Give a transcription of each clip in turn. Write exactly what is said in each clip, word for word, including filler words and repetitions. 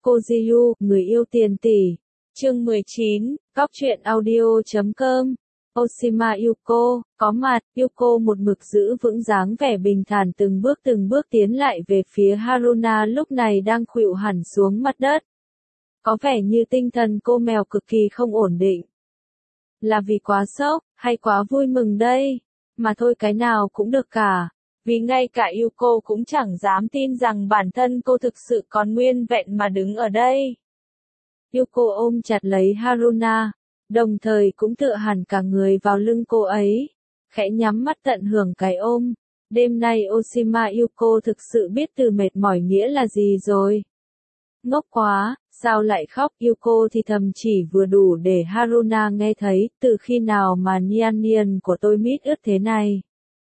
Kojiyu, người yêu tiền tỷ. Chương mười chín, Góc truyện audio chấm com. Oshima Yuko, có mặt, Yuko một mực giữ vững dáng vẻ bình thản từng bước từng bước tiến lại về phía Haruna lúc này đang khuỵu hẳn xuống mặt đất. Có vẻ như tinh thần cô mèo cực kỳ không ổn định. Là vì quá sốc, hay quá vui mừng đây? Mà thôi cái nào cũng được cả. Vì ngay cả Yuko cũng chẳng dám tin rằng bản thân cô thực sự còn nguyên vẹn mà đứng ở đây. Yuko ôm chặt lấy Haruna, đồng thời cũng tựa hẳn cả người vào lưng cô ấy, khẽ nhắm mắt tận hưởng cái ôm. Đêm nay Oshima Yuko thực sự biết từ mệt mỏi nghĩa là gì rồi. Ngốc quá, sao lại khóc? Yuko thì thầm chỉ vừa đủ để Haruna nghe thấy, từ khi nào mà nian nian của tôi mít ướt thế này.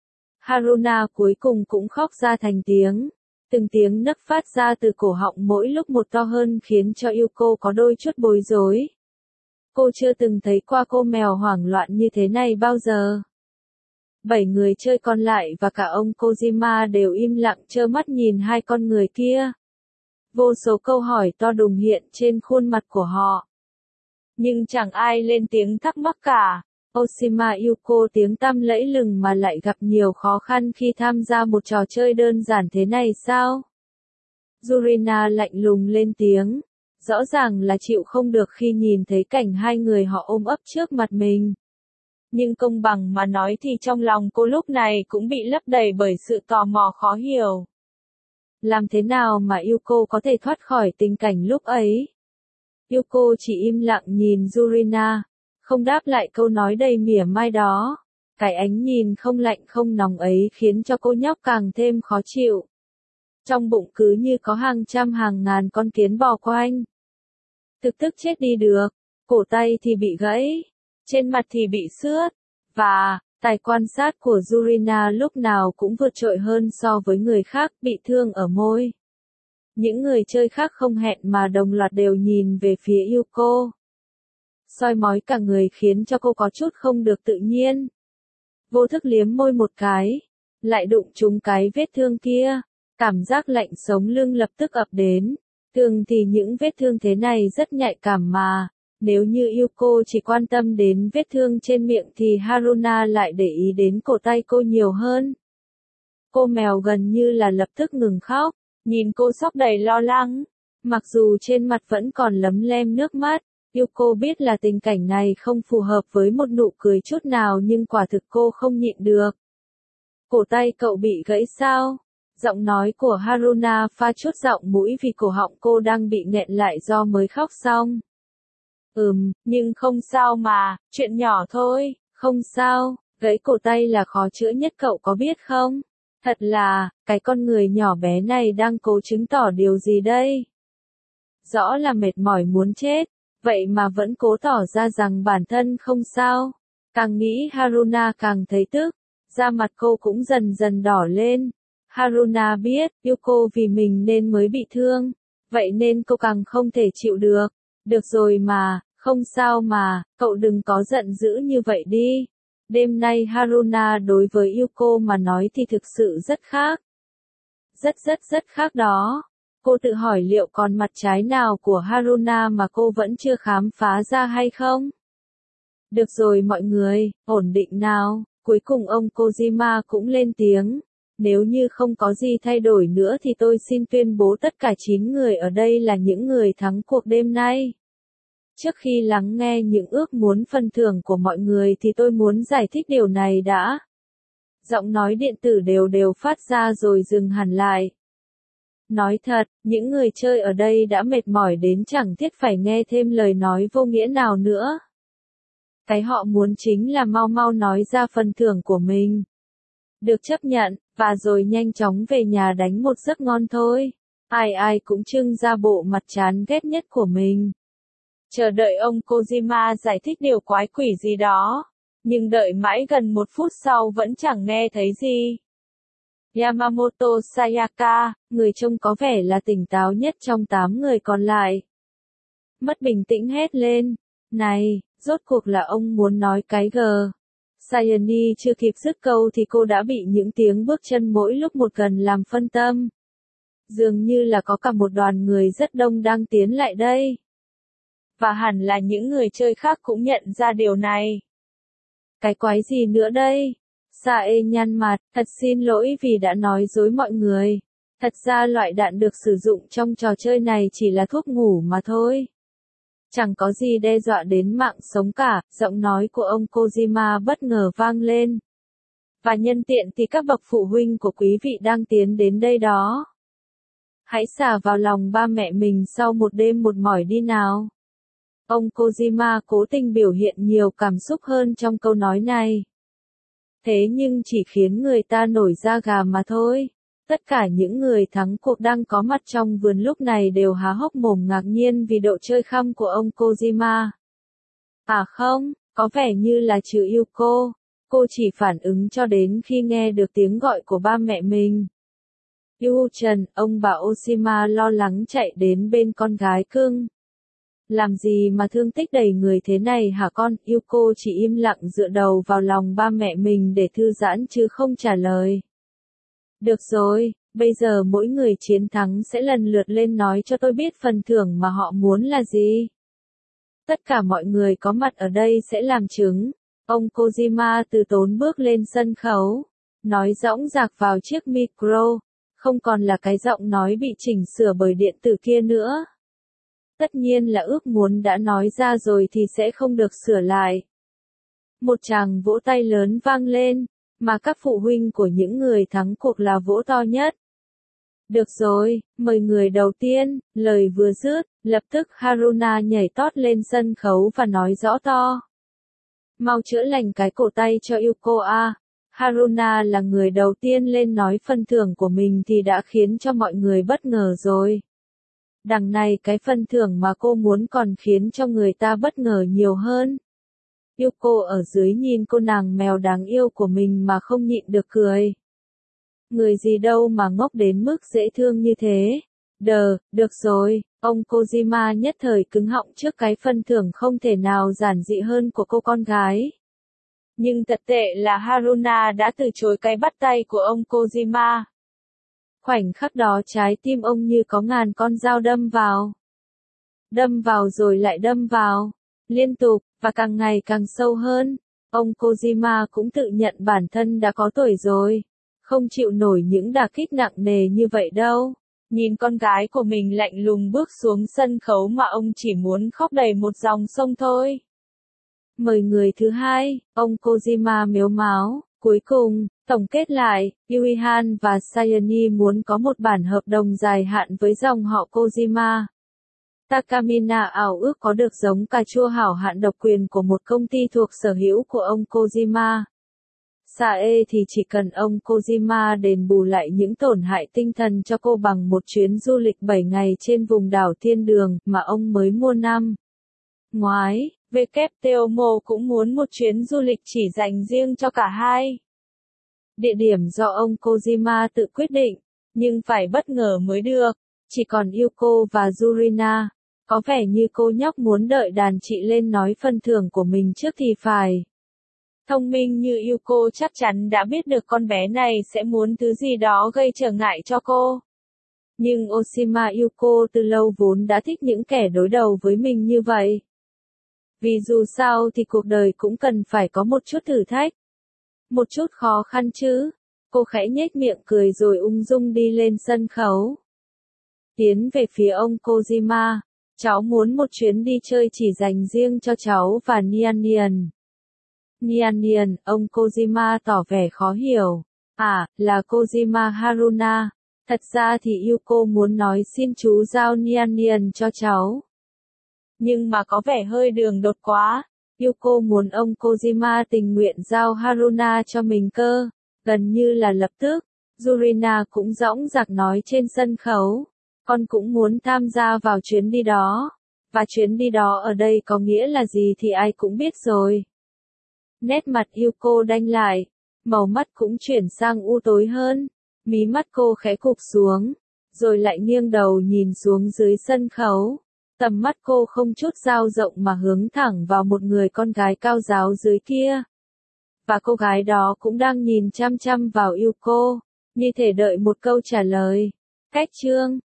Haruna cuối cùng cũng khóc ra thành tiếng. Từng tiếng nấc phát ra từ cổ họng mỗi lúc một to hơn khiến cho Yuko có đôi chút bối rối. Cô chưa từng thấy qua cô mèo hoảng loạn như thế này bao giờ. Bảy người chơi còn lại và cả ông Kojima đều im lặng trơ mắt nhìn hai con người kia. Vô số câu hỏi to đùng hiện trên khuôn mặt của họ. Nhưng chẳng ai lên tiếng thắc mắc cả. Oshima Yuko tiếng tăm lẫy lừng mà lại gặp nhiều khó khăn khi tham gia một trò chơi đơn giản thế này sao? Yurina lạnh lùng lên tiếng. Rõ ràng là chịu không được khi nhìn thấy cảnh hai người họ ôm ấp trước mặt mình. Nhưng công bằng mà nói thì trong lòng cô lúc này cũng bị lấp đầy bởi sự tò mò khó hiểu. Làm thế nào mà Yuko có thể thoát khỏi tình cảnh lúc ấy? Yuko chỉ im lặng nhìn Yurina, không đáp lại câu nói đầy mỉa mai đó. Cái ánh nhìn không lạnh không nóng ấy khiến cho cô nhóc càng thêm khó chịu. Trong bụng cứ như có hàng trăm hàng ngàn con kiến bò quanh. Thực tức chết đi được, cổ tay thì bị gãy, trên mặt thì bị xước, và tài quan sát của Yurina lúc nào cũng vượt trội hơn so với người khác, bị thương ở môi. Những người chơi khác không hẹn mà đồng loạt đều nhìn về phía Yuko. Soi mói cả người khiến cho cô có chút không được tự nhiên. Vô thức liếm môi một cái, lại đụng trúng cái vết thương kia, cảm giác lạnh sống lưng lập tức ập đến. Thường thì những vết thương thế này rất nhạy cảm mà, nếu như Yuko chỉ quan tâm đến vết thương trên miệng thì Haruna lại để ý đến cổ tay cô nhiều hơn. Cô mèo gần như là lập tức ngừng khóc, nhìn cô sốc đầy lo lắng, mặc dù trên mặt vẫn còn lấm lem nước mắt. Yuko biết là tình cảnh này không phù hợp với một nụ cười chút nào nhưng quả thực cô không nhịn được. Cổ tay cậu bị gãy sao? Giọng nói của Haruna pha chút giọng mũi vì cổ họng cô đang bị nghẹn lại do mới khóc xong. Ừm, nhưng không sao mà, chuyện nhỏ thôi, không sao, gãy cổ tay là khó chữa nhất cậu có biết không? Thật là, cái con người nhỏ bé này đang cố chứng tỏ điều gì đây? Rõ là mệt mỏi muốn chết. Vậy mà vẫn cố tỏ ra rằng bản thân không sao. Càng nghĩ Haruna càng thấy tức, da mặt cô cũng dần dần đỏ lên. Haruna biết, Yuko vì mình nên mới bị thương, vậy nên cô càng không thể chịu được. Được rồi mà, không sao mà, cậu đừng có giận dữ như vậy đi. Đêm nay Haruna đối với Yuko mà nói thì thực sự rất khác. Rất rất rất khác đó. Cô tự hỏi liệu còn mặt trái nào của Haruna mà cô vẫn chưa khám phá ra hay không? Được rồi mọi người, ổn định nào. Cuối cùng ông Kojima cũng lên tiếng. Nếu như không có gì thay đổi nữa thì tôi xin tuyên bố tất cả chín người ở đây là những người thắng cuộc đêm nay. Trước khi lắng nghe những ước muốn phần thưởng của mọi người thì tôi muốn giải thích điều này đã. Giọng nói điện tử đều đều phát ra rồi dừng hẳn lại. Nói thật, những người chơi ở đây đã mệt mỏi đến chẳng thiết phải nghe thêm lời nói vô nghĩa nào nữa. Cái họ muốn chính là mau mau nói ra phần thưởng của mình. Được chấp nhận, và rồi nhanh chóng về nhà đánh một giấc ngon thôi. Ai ai cũng trưng ra bộ mặt chán ghét nhất của mình. Chờ đợi ông Kojima giải thích điều quái quỷ gì đó. Nhưng đợi mãi gần một phút sau vẫn chẳng nghe thấy gì. Yamamoto Sayaka, người trông có vẻ là tỉnh táo nhất trong tám người còn lại. Mất bình tĩnh hét lên. Này, rốt cuộc là ông muốn nói cái g. Sayani chưa kịp dứt câu thì cô đã bị những tiếng bước chân mỗi lúc một gần làm phân tâm. Dường như là có cả một đoàn người rất đông đang tiến lại đây. Và hẳn là những người chơi khác cũng nhận ra điều này. Cái quái gì nữa đây? Sae nhăn mặt, thật xin lỗi vì đã nói dối mọi người. Thật ra loại đạn được sử dụng trong trò chơi này chỉ là thuốc ngủ mà thôi. Chẳng có gì đe dọa đến mạng sống cả, giọng nói của ông Kojima bất ngờ vang lên. Và nhân tiện thì các bậc phụ huynh của quý vị đang tiến đến đây đó. Hãy xả vào lòng ba mẹ mình sau một đêm một mỏi đi nào. Ông Kojima cố tình biểu hiện nhiều cảm xúc hơn trong câu nói này. Thế nhưng chỉ khiến người ta nổi da gà mà thôi. Tất cả những người thắng cuộc đang có mặt trong vườn lúc này đều há hốc mồm ngạc nhiên vì độ chơi khăm của ông Kojima. À không, có vẻ như là trừ Yuko. Cô chỉ phản ứng cho đến khi nghe được tiếng gọi của ba mẹ mình. Yu Trần, ông bà Oshima lo lắng chạy đến bên con gái cưng. Làm gì mà thương tích đầy người thế này hả con? Yuko chỉ im lặng dựa đầu vào lòng ba mẹ mình để thư giãn chứ không trả lời. Được rồi, bây giờ mỗi người chiến thắng sẽ lần lượt lên nói cho tôi biết phần thưởng mà họ muốn là gì. Tất cả mọi người có mặt ở đây sẽ làm chứng. Ông Kojima từ tốn bước lên sân khấu, nói dõng dạc vào chiếc micro, không còn là cái giọng nói bị chỉnh sửa bởi điện tử kia nữa. Tất nhiên là ước muốn đã nói ra rồi thì sẽ không được sửa lại. Một tràng vỗ tay lớn vang lên, mà các phụ huynh của những người thắng cuộc là vỗ to nhất. Được rồi, mời người đầu tiên, lời vừa dứt, lập tức Haruna nhảy tót lên sân khấu và nói rõ to. Mau chữa lành cái cổ tay cho Yuko a. Haruna là người đầu tiên lên nói phần thưởng của mình thì đã khiến cho mọi người bất ngờ rồi. Đằng này cái phần thưởng mà cô muốn còn khiến cho người ta bất ngờ nhiều hơn. Yuko ở dưới nhìn cô nàng mèo đáng yêu của mình mà không nhịn được cười. Người gì đâu mà ngốc đến mức dễ thương như thế. Đờ, được rồi, ông Kojima nhất thời cứng họng trước cái phần thưởng không thể nào giản dị hơn của cô con gái. Nhưng thật tệ là Haruna đã từ chối cái bắt tay của ông Kojima. Khoảnh khắc đó trái tim ông như có ngàn con dao đâm vào. Đâm vào rồi lại đâm vào. Liên tục, và càng ngày càng sâu hơn. Ông Kojima cũng tự nhận bản thân đã có tuổi rồi. Không chịu nổi những đả kích nặng nề như vậy đâu. Nhìn con gái của mình lạnh lùng bước xuống sân khấu mà ông chỉ muốn khóc đầy một dòng sông thôi. Mời người thứ hai, ông Kojima mếu máo. Cuối cùng, tổng kết lại, Yuihan và Sayani muốn có một bản hợp đồng dài hạn với dòng họ Kojima. Takamina ảo ước có được giống cà chua hảo hạn độc quyền của một công ty thuộc sở hữu của ông Kojima. Sae thì chỉ cần ông Kojima đền bù lại những tổn hại tinh thần cho cô bằng một chuyến du lịch bảy ngày trên vùng đảo Thiên Đường mà ông mới mua năm ngoái. vê kép tê o em o cũng muốn một chuyến du lịch chỉ dành riêng cho cả hai. Địa điểm do ông Kojima tự quyết định, nhưng phải bất ngờ mới được. Chỉ còn Yuko và Yurina. Có vẻ như cô nhóc muốn đợi đàn chị lên nói phần thưởng của mình trước thì phải. Thông minh như Yuko chắc chắn đã biết được con bé này sẽ muốn thứ gì đó gây trở ngại cho cô. Nhưng Oshima Yuko từ lâu vốn đã thích những kẻ đối đầu với mình như vậy. Vì dù sao thì cuộc đời cũng cần phải có một chút thử thách. Một chút khó khăn chứ. Cô khẽ nhếch miệng cười rồi ung dung đi lên sân khấu. Tiến về phía ông Kojima. Cháu muốn một chuyến đi chơi chỉ dành riêng cho cháu và Nian Nian. Nian Nian, ông Kojima tỏ vẻ khó hiểu. À, là Kojima Haruna. Thật ra thì Yuko muốn nói xin chú giao Nian Nian cho cháu. Nhưng mà có vẻ hơi đường đột quá. Yuko muốn ông Kojima tình nguyện giao Haruna cho mình cơ. Gần như là lập tức, Yurina cũng dõng dạc nói trên sân khấu. Con cũng muốn tham gia vào chuyến đi đó. Và chuyến đi đó ở đây có nghĩa là gì thì ai cũng biết rồi. Nét mặt Yuko đanh lại. Màu mắt cũng chuyển sang u tối hơn. Mí mắt cô khẽ cụp xuống. Rồi lại nghiêng đầu nhìn xuống dưới sân khấu. Tầm mắt cô không chút dao rộng mà hướng thẳng vào một người con gái cao ráo dưới kia. Và cô gái đó cũng đang nhìn chăm chăm vào Yuko, như thể đợi một câu trả lời. Cách chương